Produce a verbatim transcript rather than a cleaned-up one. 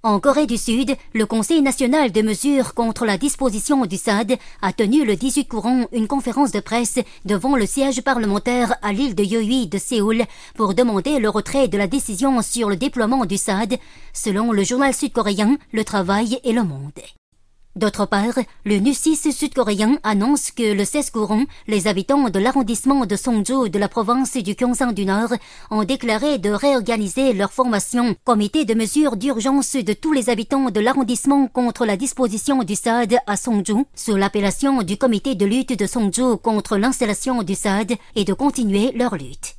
En Corée du Sud, le Conseil national de mesures contre la disposition du S A D a tenu le dix-huit courant une conférence de presse devant le siège parlementaire à l'île de Yeouido de Séoul pour demander le retrait de la décision sur le déploiement du S A D, selon le journal sud-coréen Le Travail et Le Monde. D'autre part, le N U S I S sud-coréen annonce que le seize courant, les habitants de l'arrondissement de Songju de la province du Gyeongsang du Nord ont déclaré de réorganiser leur formation comité de mesures d'urgence de tous les habitants de l'arrondissement contre la disposition du S A D à Songju sous l'appellation du comité de lutte de Songju contre l'installation du S A D et de continuer leur lutte.